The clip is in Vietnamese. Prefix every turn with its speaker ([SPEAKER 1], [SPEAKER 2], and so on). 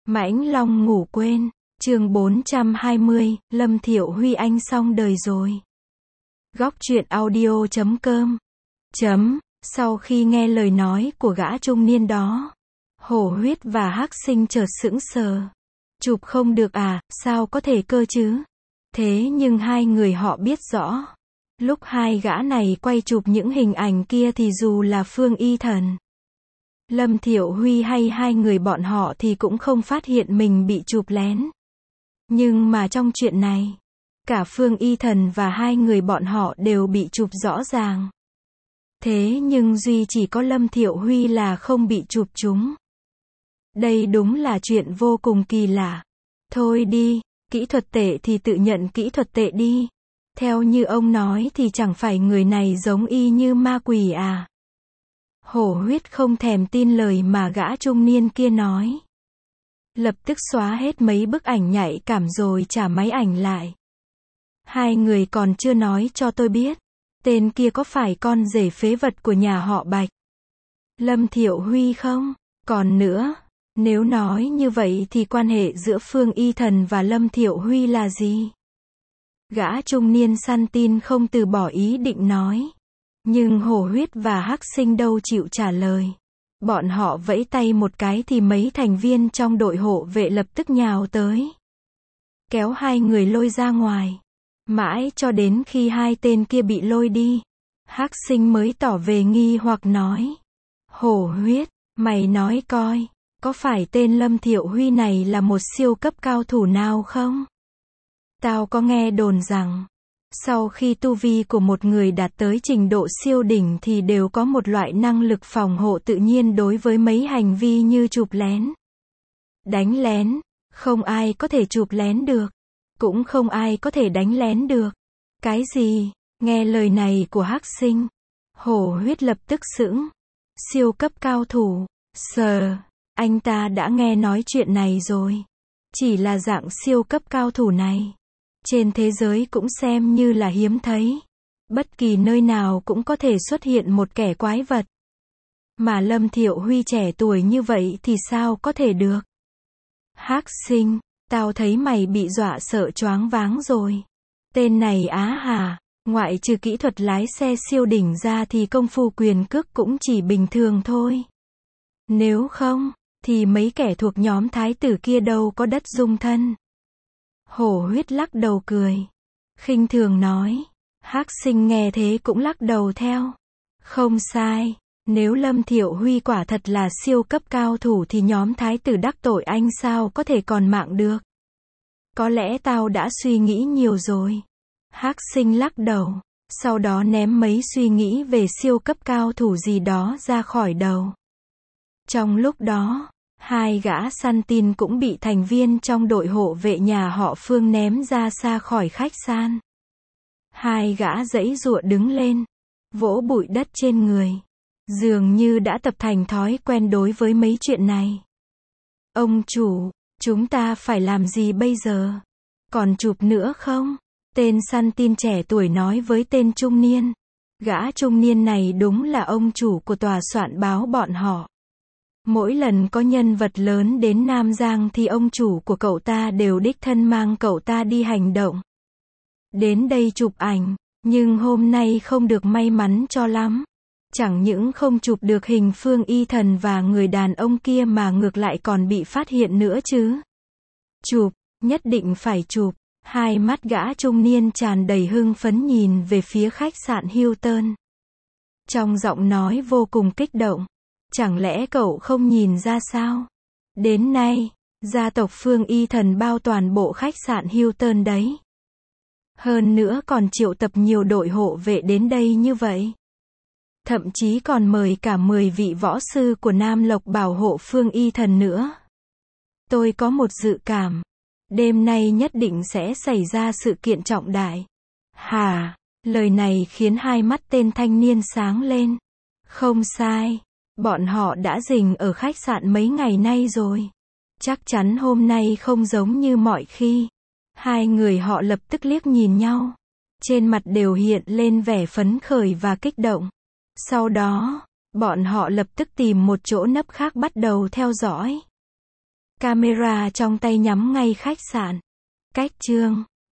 [SPEAKER 1] Mãnh Long ngủ quên, chương 420, Lâm Thiệu Huy anh xong đời rồi. Góc truyện audio.com. Sau khi nghe lời nói của gã trung niên đó, Hổ Huyết và Hắc Sinh chợt sững sờ. Chụp không được à, sao có thể cơ chứ? Thế nhưng hai người họ biết rõ. Lúc hai gã này quay chụp những hình ảnh kia thì dù là Phương Y Thần, Lâm Thiệu Huy hay hai người bọn họ thì cũng không phát hiện mình bị chụp lén. Nhưng mà trong chuyện này, cả Phương Y Thần và hai người bọn họ đều bị chụp rõ ràng. Thế nhưng duy chỉ có Lâm Thiệu Huy là không bị chụp chúng. Đây đúng là chuyện vô cùng kỳ lạ. Thôi đi, kỹ thuật tệ thì tự nhận kỹ thuật tệ đi. Theo như ông nói thì chẳng phải người này giống y như ma quỷ à? Hổ Huyết không thèm tin lời mà gã trung niên kia nói. Lập tức xóa hết mấy bức ảnh nhạy cảm rồi trả máy ảnh lại. Hai người còn chưa nói cho tôi biết, tên kia có phải con rể phế vật của nhà họ Bạch, Lâm Thiệu Huy không? Còn nữa, nếu nói như vậy thì quan hệ giữa Phương Y Thần và Lâm Thiệu Huy là gì? Gã trung niên săn tin không từ bỏ ý định nói. Nhưng Hổ Huyết và Hắc Sinh đâu chịu trả lời. Bọn họ vẫy tay một cái thì mấy thành viên trong đội hộ vệ lập tức nhào tới, kéo hai người lôi ra ngoài. Mãi cho đến khi hai tên kia bị lôi đi, Hắc Sinh mới tỏ về nghi hoặc nói. Hổ Huyết, mày nói coi, có phải tên Lâm Thiệu Huy này là một siêu cấp cao thủ nào không? Tao có nghe đồn rằng, sau khi tu vi của một người đạt tới trình độ siêu đỉnh thì đều có một loại năng lực phòng hộ tự nhiên đối với mấy hành vi như chụp lén, đánh lén. Không ai có thể chụp lén được, cũng không ai có thể đánh lén được. Cái gì? Nghe lời này của Hắc Sinh, Hổ Huyết lập tức sững. Siêu cấp cao thủ? Sờ, anh ta đã nghe nói chuyện này rồi. Chỉ là dạng siêu cấp cao thủ này, trên thế giới cũng xem như là hiếm thấy. Bất kỳ nơi nào cũng có thể xuất hiện một kẻ quái vật. Mà Lâm Thiệu Huy trẻ tuổi như vậy thì sao có thể được? Hắc Sinh, tao thấy mày bị dọa sợ choáng váng rồi. Tên này á hả, ngoại trừ kỹ thuật lái xe siêu đỉnh ra thì công phu quyền cước cũng chỉ bình thường thôi. Nếu không, thì mấy kẻ thuộc nhóm thái tử kia đâu có đất dung thân. Hổ Huyết lắc đầu cười, khinh thường nói. Hắc Sinh nghe thế cũng lắc đầu theo. Không sai, nếu Lâm Thiệu Huy quả thật là siêu cấp cao thủ thì nhóm thái tử đắc tội anh sao có thể còn mạng được. Có lẽ tao đã suy nghĩ nhiều rồi. Hắc Sinh lắc đầu, sau đó ném mấy suy nghĩ về siêu cấp cao thủ gì đó ra khỏi đầu. Trong lúc đó, hai gã săn tin cũng bị thành viên trong đội hộ vệ nhà họ Phương ném ra xa khỏi khách sạn. Hai gã giãy giụa đứng lên, vỗ bụi đất trên người. Dường như đã tập thành thói quen đối với mấy chuyện này. Ông chủ, chúng ta phải làm gì bây giờ? Còn chụp nữa không? Tên săn tin trẻ tuổi nói với tên trung niên. Gã trung niên này đúng là ông chủ của tòa soạn báo bọn họ. Mỗi lần có nhân vật lớn đến Nam Giang thì ông chủ của cậu ta đều đích thân mang cậu ta đi hành động, đến đây chụp ảnh. Nhưng hôm nay không được may mắn cho lắm. Chẳng những không chụp được hình Phương Y Thần và người đàn ông kia mà ngược lại còn bị phát hiện nữa chứ. Chụp, nhất định phải chụp. Hai mắt gã trung niên tràn đầy hưng phấn nhìn về phía khách sạn Hilton, trong giọng nói vô cùng kích động. Chẳng lẽ cậu không nhìn ra sao? Đến nay, gia tộc Phương Y Thần bao toàn bộ khách sạn Hilton đấy. Hơn nữa còn triệu tập nhiều đội hộ vệ đến đây như vậy. Thậm chí còn mời cả 10 vị võ sư của Nam Lộc bảo hộ Phương Y Thần nữa. Tôi có một dự cảm, đêm nay nhất định sẽ xảy ra sự kiện trọng đại. Hả? Lời này khiến hai mắt tên thanh niên sáng lên. Không sai, bọn họ đã rình ở khách sạn mấy ngày nay rồi. Chắc chắn hôm nay không giống như mọi khi. Hai người họ lập tức liếc nhìn nhau. Trên mặt đều hiện lên vẻ phấn khởi và kích động. Sau đó, bọn họ lập tức tìm một chỗ nấp khác bắt đầu theo dõi. Camera trong tay nhắm ngay khách sạn. Cách chương